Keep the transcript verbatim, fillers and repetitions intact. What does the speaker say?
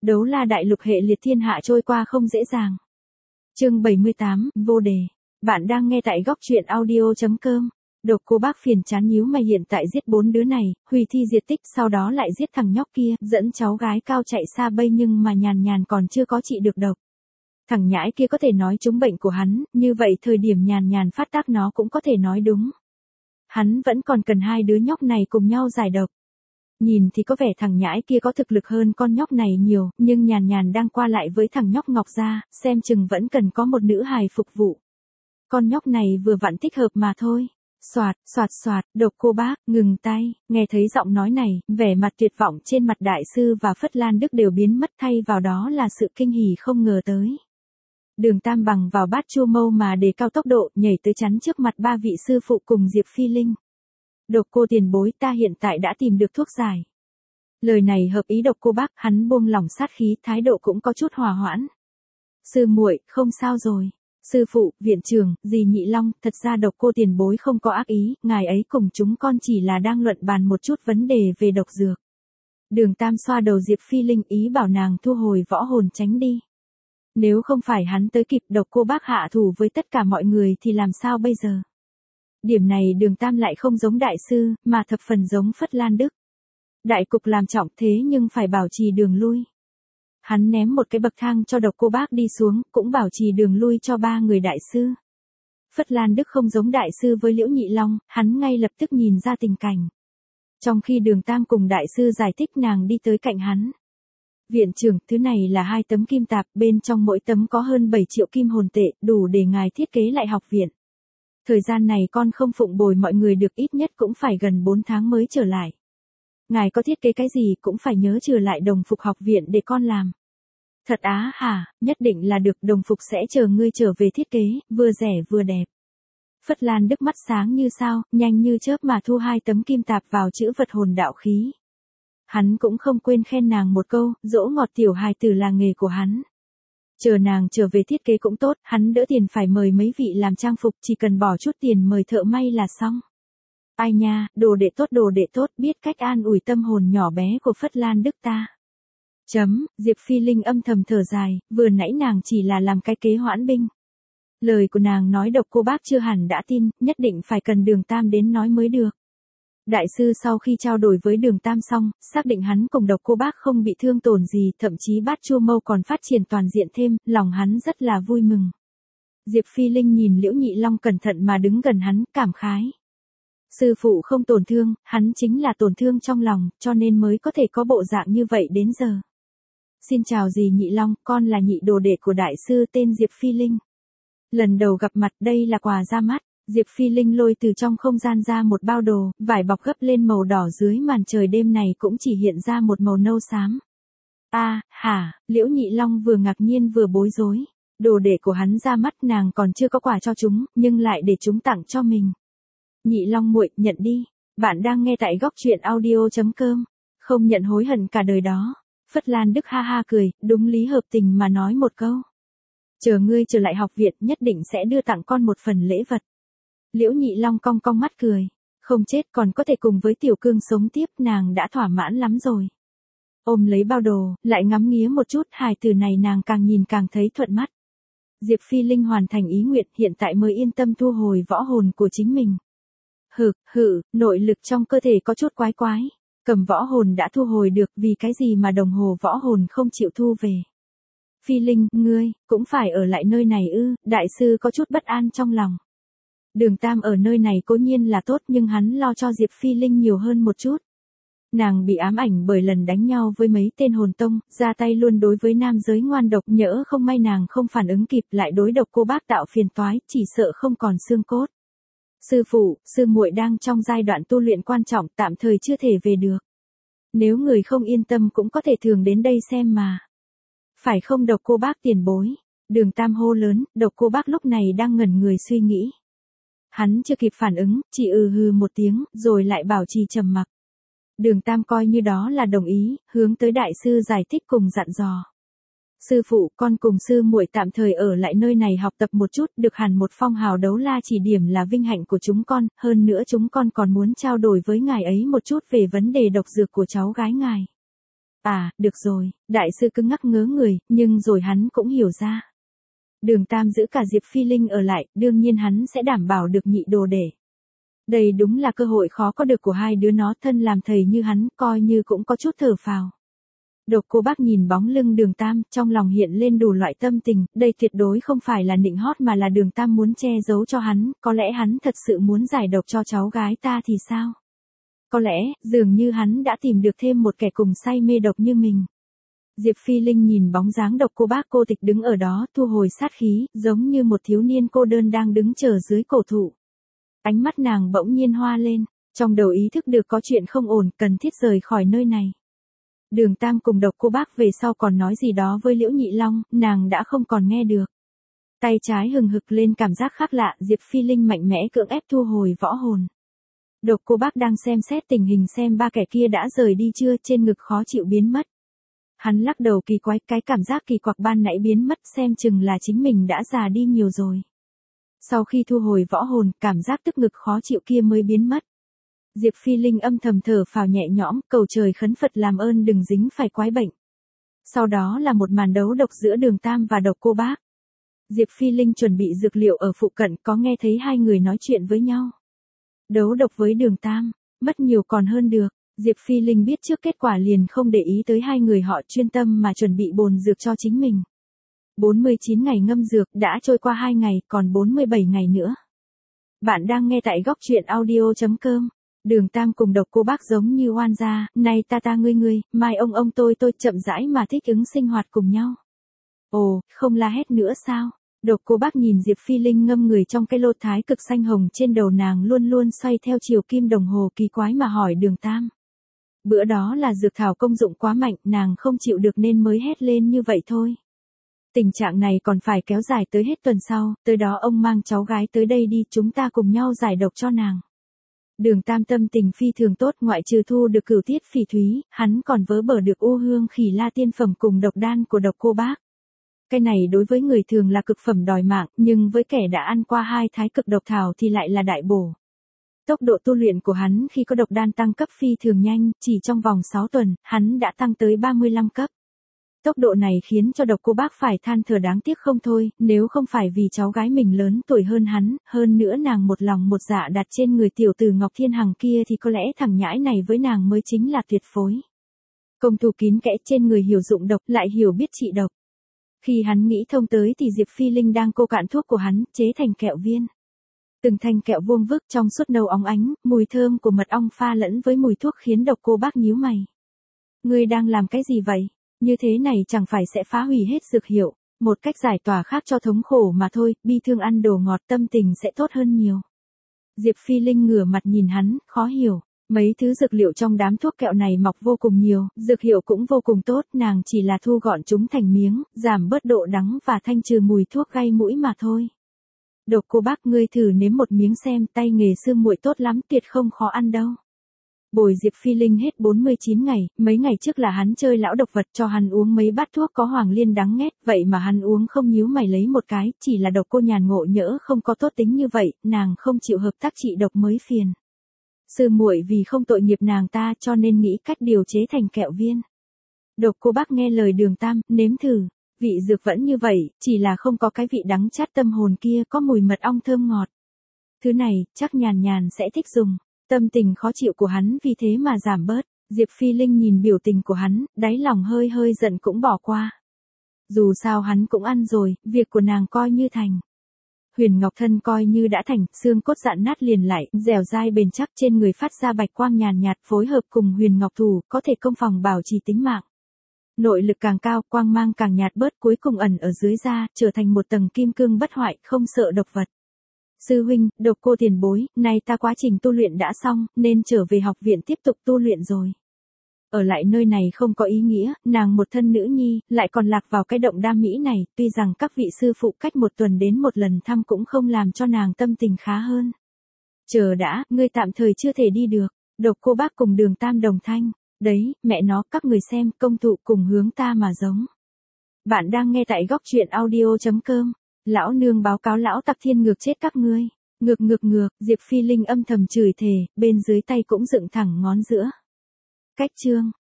Đấu la đại lục hệ liệt thiên hạ trôi qua không dễ dàng. Chương bảy mươi tám, vô đề. Bạn đang nghe tại góc truyện audio chấm com. Độc Cô Bác phiền chán nhíu mày, hiện tại giết bốn đứa này, hủy thi diệt tích, sau đó lại giết thằng nhóc kia, dẫn cháu gái cao chạy xa bay, nhưng mà nhàn nhàn còn chưa có trị được độc. Thằng nhãi kia có thể nói trúng bệnh của hắn, như vậy thời điểm nhàn nhàn phát tác nó cũng có thể nói đúng. Hắn vẫn còn cần hai đứa nhóc này cùng nhau giải độc. Nhìn thì có vẻ thằng nhãi kia có thực lực hơn con nhóc này nhiều, nhưng nhàn nhàn đang qua lại với thằng nhóc Ngọc Gia, xem chừng vẫn cần có một nữ hài phục vụ. Con nhóc này vừa vặn thích hợp mà thôi. Soạt, soạt soạt, Độc Cô Bác, ngừng tay, nghe thấy giọng nói này, vẻ mặt tuyệt vọng trên mặt đại sư và Phất Lan Đức đều biến mất, thay vào đó là sự kinh hỉ không ngờ tới. Đường Tam bằng vào bát chu mâu mà đề cao tốc độ, nhảy tới chắn trước mặt ba vị sư phụ cùng Diệp Phi Linh. Độc Cô tiền bối, ta hiện tại đã tìm được thuốc giải. Lời này hợp ý Độc Cô Bác, hắn buông lỏng sát khí, thái độ cũng có chút hòa hoãn. Sư muội, không sao rồi. Sư phụ, viện trưởng, dì Nhị Long, thật ra Độc Cô tiền bối không có ác ý, ngài ấy cùng chúng con chỉ là đang luận bàn một chút vấn đề về độc dược. Đường Tam xoa đầu Diệp Phi Linh, ý bảo nàng thu hồi võ hồn tránh đi. Nếu không phải hắn tới kịp, Độc Cô Bác hạ thủ với tất cả mọi người thì làm sao bây giờ? Điểm này Đường Tam lại không giống đại sư, mà thập phần giống Phất Lan Đức. Đại cục làm trọng thế nhưng phải bảo trì đường lui. Hắn ném một cái bậc thang cho Độc Cô Bác đi xuống, cũng bảo trì đường lui cho ba người đại sư. Phất Lan Đức không giống đại sư với Liễu Nhị Long, hắn ngay lập tức nhìn ra tình cảnh. Trong khi Đường Tam cùng đại sư giải thích, nàng đi tới cạnh hắn. Viện trưởng, thứ này là hai tấm kim tạp, bên trong mỗi tấm có hơn bảy triệu kim hồn tệ, đủ để ngài thiết kế lại học viện. Thời gian này con không phụng bồi mọi người được, ít nhất cũng phải gần bốn tháng mới trở lại. Ngài có thiết kế cái gì cũng phải nhớ trừ lại đồng phục học viện để con làm. Thật á hả, nhất định là được, đồng phục sẽ chờ ngươi trở về thiết kế, vừa rẻ vừa đẹp. Phất Lan Đức mắt sáng như sao, nhanh như chớp mà thu hai tấm kim tạp vào chữ vật hồn đạo khí. Hắn cũng không quên khen nàng một câu, dỗ ngọt tiểu hài tử là nghề của hắn. Chờ nàng trở về thiết kế cũng tốt, hắn đỡ tiền phải mời mấy vị làm trang phục, chỉ cần bỏ chút tiền mời thợ may là xong. Ai nha, đồ đệ tốt đồ đệ tốt, biết cách an ủi tâm hồn nhỏ bé của Phất Lan Đức ta. Chấm, Diệp Phi Linh âm thầm thở dài, vừa nãy nàng chỉ là làm cái kế hoãn binh. Lời của nàng nói Độc Cô Bác chưa hẳn đã tin, nhất định phải cần Đường Tam đến nói mới được. Đại sư sau khi trao đổi với Đường Tam xong, xác định hắn cùng Độc Cô Bác không bị thương tổn gì, thậm chí bát chu mâu còn phát triển toàn diện thêm, lòng hắn rất là vui mừng. Diệp Phi Linh nhìn Liễu Nhị Long cẩn thận mà đứng gần hắn, cảm khái. Sư phụ không tổn thương, hắn chính là tổn thương trong lòng, cho nên mới có thể có bộ dạng như vậy đến giờ. Xin chào dì Nhị Long, con là nhị đồ đệ của đại sư tên Diệp Phi Linh. Lần đầu gặp mặt, đây là quà ra mắt. Diệp Phi Linh lôi từ trong không gian ra một bao đồ, vải bọc gấp lên màu đỏ, dưới màn trời đêm này cũng chỉ hiện ra một màu nâu xám. A, à, hả, Liễu Nhị Long vừa ngạc nhiên vừa bối rối. Đồ đệ của hắn ra mắt, nàng còn chưa có quà cho chúng, nhưng lại để chúng tặng cho mình. Nhị Long muội, nhận đi. Bạn đang nghe tại góc truyện audio chấm com. Không nhận hối hận cả đời đó. Phất Lan Đức ha ha cười, đúng lý hợp tình mà nói một câu. Chờ ngươi trở lại học viện, nhất định sẽ đưa tặng con một phần lễ vật. Liễu Nhị Long cong cong mắt cười. Không chết còn có thể cùng với Tiểu Cương sống tiếp, nàng đã thỏa mãn lắm rồi. Ôm lấy bao đồ, lại ngắm nghía một chút, hài từ này nàng càng nhìn càng thấy thuận mắt. Diệp Phi Linh hoàn thành ý nguyện, hiện tại mới yên tâm thu hồi võ hồn của chính mình. Hừ, hừ, nội lực trong cơ thể có chút quái quái. Cầm võ hồn đã thu hồi được, vì cái gì mà đồng hồ võ hồn không chịu thu về. Phi Linh, ngươi, cũng phải ở lại nơi này ư, đại sư có chút bất an trong lòng. Đường Tam ở nơi này cố nhiên là tốt, nhưng hắn lo cho Diệp Phi Linh nhiều hơn một chút. Nàng bị ám ảnh bởi lần đánh nhau với mấy tên hồn tông, ra tay luôn đối với nam giới ngoan độc, nhỡ không may nàng không phản ứng kịp lại đối Độc Cô Bác tạo phiền toái, chỉ sợ không còn xương cốt. Sư phụ, sư muội đang trong giai đoạn tu luyện quan trọng, tạm thời chưa thể về được. Nếu người không yên tâm cũng có thể thường đến đây xem mà. Phải không Độc Cô Bác tiền bối? Đường Tam hô lớn, Độc Cô Bác lúc này đang ngẩn người suy nghĩ. Hắn chưa kịp phản ứng, chỉ ừ hừ một tiếng, rồi lại bảo trì trầm mặc. Đường Tam coi như đó là đồng ý, hướng tới đại sư giải thích cùng dặn dò. Sư phụ, con cùng sư muội tạm thời ở lại nơi này học tập một chút, được hẳn một phong hào đấu la chỉ điểm là vinh hạnh của chúng con, hơn nữa chúng con còn muốn trao đổi với ngài ấy một chút về vấn đề độc dược của cháu gái ngài. À, được rồi, đại sư cứng ngắc ngớ người, nhưng rồi hắn cũng hiểu ra. Đường Tam giữ cả Diệp Phi Linh ở lại, đương nhiên hắn sẽ đảm bảo được nhị đồ đệ. Đây đúng là cơ hội khó có được của hai đứa nó, thân làm thầy như hắn, coi như cũng có chút thở phào. Độc Cô Bác nhìn bóng lưng Đường Tam, trong lòng hiện lên đủ loại tâm tình, đây tuyệt đối không phải là nịnh hót mà là Đường Tam muốn che giấu cho hắn, có lẽ hắn thật sự muốn giải độc cho cháu gái ta thì sao? Có lẽ, dường như hắn đã tìm được thêm một kẻ cùng say mê độc như mình. Diệp Phi Linh nhìn bóng dáng Độc Cô Bác cô tịch đứng ở đó, thu hồi sát khí, giống như một thiếu niên cô đơn đang đứng chờ dưới cổ thụ. Ánh mắt nàng bỗng nhiên hoa lên, trong đầu ý thức được có chuyện không ổn, cần thiết rời khỏi nơi này. Đường Tam cùng Độc Cô Bác về sau còn nói gì đó với Liễu Nhị Long, nàng đã không còn nghe được. Tay trái hừng hực lên cảm giác khác lạ, Diệp Phi Linh mạnh mẽ cưỡng ép thu hồi võ hồn. Độc Cô Bác đang xem xét tình hình xem ba kẻ kia đã rời đi chưa, trên ngực khó chịu biến mất. Hắn lắc đầu kỳ quái, cái cảm giác kỳ quặc ban nãy biến mất, xem chừng là chính mình đã già đi nhiều rồi. Sau khi thu hồi võ hồn, cảm giác tức ngực khó chịu kia mới biến mất. Diệp Phi Linh âm thầm thở phào nhẹ nhõm, cầu trời khấn Phật làm ơn đừng dính phải quái bệnh. Sau đó là một màn đấu độc giữa Đường Tam và Độc Cô Bác. Diệp Phi Linh chuẩn bị dược liệu ở phụ cận, có nghe thấy hai người nói chuyện với nhau. Đấu độc với Đường Tam, mất nhiều còn hơn được. Diệp Phi Linh biết trước kết quả liền không để ý tới hai người họ, chuyên tâm mà chuẩn bị bồn dược cho chính mình. bốn mươi chín ngày ngâm dược, đã trôi qua hai ngày, còn bốn mươi bảy ngày nữa. Bạn đang nghe tại góc truyện audio chấm com. Đường Tam cùng Độc Cô Bác giống như oan gia, nay ta ta ngươi ngươi, mai ông ông tôi tôi, chậm rãi mà thích ứng sinh hoạt cùng nhau. Ồ, không la hét nữa sao? Độc Cô Bác nhìn Diệp Phi Linh ngâm người trong cái lô thái cực xanh hồng trên đầu nàng luôn luôn xoay theo chiều kim đồng hồ kỳ quái mà hỏi Đường Tam. Bữa đó là dược thảo công dụng quá mạnh, nàng không chịu được nên mới hét lên như vậy thôi. Tình trạng này còn phải kéo dài tới hết tuần sau, tới đó ông mang cháu gái tới đây đi, chúng ta cùng nhau giải độc cho nàng. Đường Tam tâm tình phi thường tốt, ngoại trừ thu được cửu tiết phỉ thúy, hắn còn vớ bở được u hương khỉ la tiên phẩm cùng độc đan của Độc Cô Bác. Cái này đối với người thường là cực phẩm đòi mạng, nhưng với kẻ đã ăn qua hai thái cực độc thảo thì lại là đại bổ. Tốc độ tu luyện của hắn khi có độc đan tăng cấp phi thường nhanh, chỉ trong vòng sáu tuần, hắn đã tăng tới ba mươi lăm cấp. Tốc độ này khiến cho Độc Cô Bác phải than thở đáng tiếc không thôi, nếu không phải vì cháu gái mình lớn tuổi hơn hắn, hơn nữa nàng một lòng một dạ đặt trên người tiểu tử Ngọc Thiên Hằng kia thì có lẽ thằng nhãi này với nàng mới chính là tuyệt phối. Công thủ kín kẽ trên người hiểu dụng độc, lại hiểu biết trị độc. Khi hắn nghĩ thông tới thì Diệp Phi Linh đang cô cạn thuốc của hắn, chế thành kẹo viên. Từng thanh kẹo vuông vức trong suốt nâu óng ánh, mùi thơm của mật ong pha lẫn với mùi thuốc khiến Độc Cô Bác nhíu mày. Ngươi đang làm cái gì vậy? Như thế này chẳng phải sẽ phá hủy hết dược hiệu, một cách giải tỏa khác cho thống khổ mà thôi, bi thương ăn đồ ngọt tâm tình sẽ tốt hơn nhiều. Diệp Phi Linh ngửa mặt nhìn hắn, khó hiểu, mấy thứ dược liệu trong đám thuốc kẹo này mọc vô cùng nhiều, dược hiệu cũng vô cùng tốt, nàng chỉ là thu gọn chúng thành miếng, giảm bớt độ đắng và thanh trừ mùi thuốc gây mũi mà thôi. Độc Cô Bác ngươi thử nếm một miếng xem, tay nghề sư muội tốt lắm, tuyệt không khó ăn đâu. Bồi Diệp Phi Linh hết bốn mươi chín ngày, mấy ngày trước là hắn chơi lão độc vật cho hắn uống mấy bát thuốc có hoàng liên đắng nghét, vậy mà hắn uống không nhíu mày lấy một cái, chỉ là Độc Cô nhàn ngộ nhỡ không có tốt tính như vậy, nàng không chịu hợp tác trị độc mới phiền. Sư muội vì không tội nghiệp nàng ta cho nên nghĩ cách điều chế thành kẹo viên. Độc Cô Bác nghe lời Đường Tam, nếm thử, vị dược vẫn như vậy, chỉ là không có cái vị đắng chát tâm hồn kia, có mùi mật ong thơm ngọt. Thứ này, chắc nhàn nhàn sẽ thích dùng. Tâm tình khó chịu của hắn vì thế mà giảm bớt, Diệp Phi Linh nhìn biểu tình của hắn, đáy lòng hơi hơi giận cũng bỏ qua. Dù sao hắn cũng ăn rồi, việc của nàng coi như thành. Huyền Ngọc thân coi như đã thành, xương cốt dạn nát liền lại, dẻo dai bền chắc trên người phát ra bạch quang nhàn nhạt phối hợp cùng Huyền Ngọc thủ, có thể công phòng bảo trì tính mạng. Nội lực càng cao, quang mang càng nhạt bớt, cuối cùng ẩn ở dưới da, trở thành một tầng kim cương bất hoại, không sợ độc vật. Sư huynh, Độc Cô tiền bối, nay ta quá trình tu luyện đã xong, nên trở về học viện tiếp tục tu luyện rồi. Ở lại nơi này không có ý nghĩa, nàng một thân nữ nhi, lại còn lạc vào cái động đam mỹ này, tuy rằng các vị sư phụ cách một tuần đến một lần thăm cũng không làm cho nàng tâm tình khá hơn. Chờ đã, ngươi tạm thời chưa thể đi được, Độc Cô Bác cùng Đường Tam đồng thanh, đấy, mẹ nó, các người xem, công thụ cùng hướng ta mà giống. Bạn đang nghe tại góc truyện audio chấm com. Lão nương báo cáo lão Tặc Thiên ngược chết các ngươi. Ngược ngược ngược, Diệp Phi Linh âm thầm chửi thề, bên dưới tay cũng dựng thẳng ngón giữa. Cách chương